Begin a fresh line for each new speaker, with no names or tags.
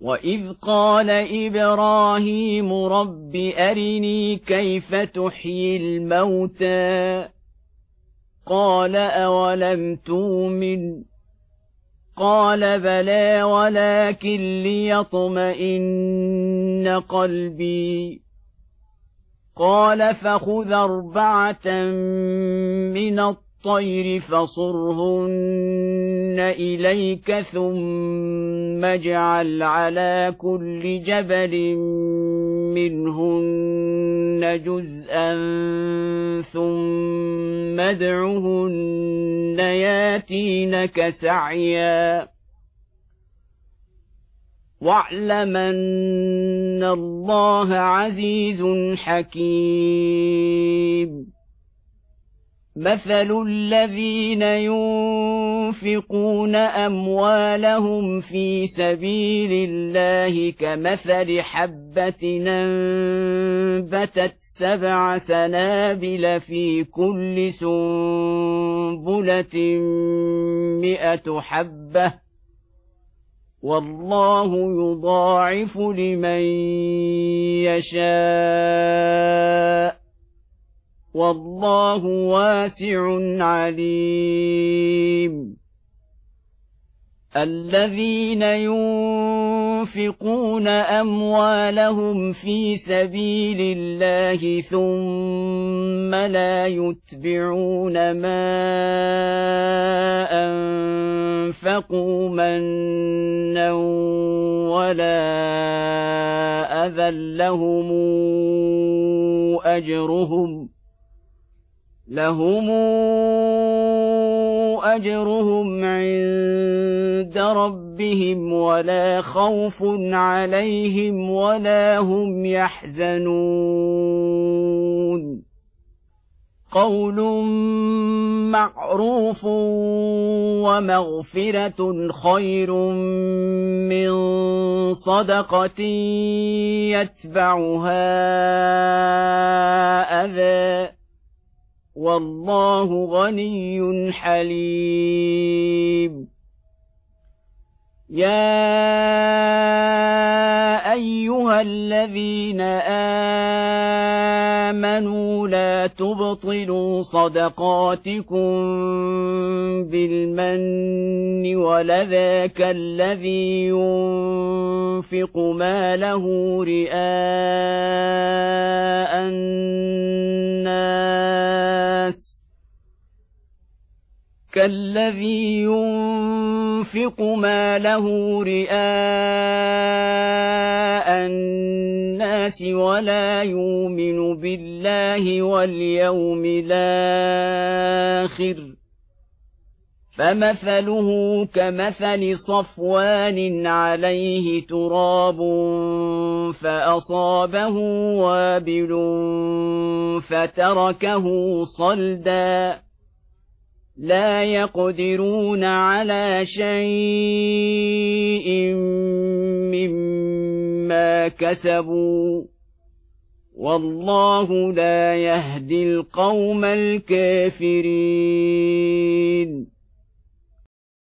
وإذ قال إبراهيم رب أرني كيف تحيي الموتى قال أولم تؤمن قال بلى ولكن ليطمئن قلبي قال فخذ 4 من الطير فصرهن إليك ثم اجعل على كل جبل منهن جزءا ثم ادعهن ياتينك سعيا واعلم أن الله عزيز حكيم مثل الذين ينفقون أموالهم في سبيل الله كمثل حبة أنبتت 7 سنابل في كل سنبلة 100 حبة والله يضاعف لمن يشاء والله واسع عليم الذين ينفقون أموالهم في سبيل الله ثم لا يتبعون ما أنفقوا منا ولا أذى لهم أجرهم عند ربهم ولا خوف عليهم ولا هم يحزنون قول معروف ومغفرة خير من صدقة يتبعها أذى والله غني حليم يا أيها الذين آمنوا لا تبطلوا صدقاتكم بالمن والأذى كالذي ينفق ماله رئاء الناس ولا يؤمن بالله واليوم الآخر فمثله كمثل صفوان عليه تراب فأصابه وابل فتركه صلدا لا يقدرون على شيء مما كسبوا والله لا يهدي القوم الكافرين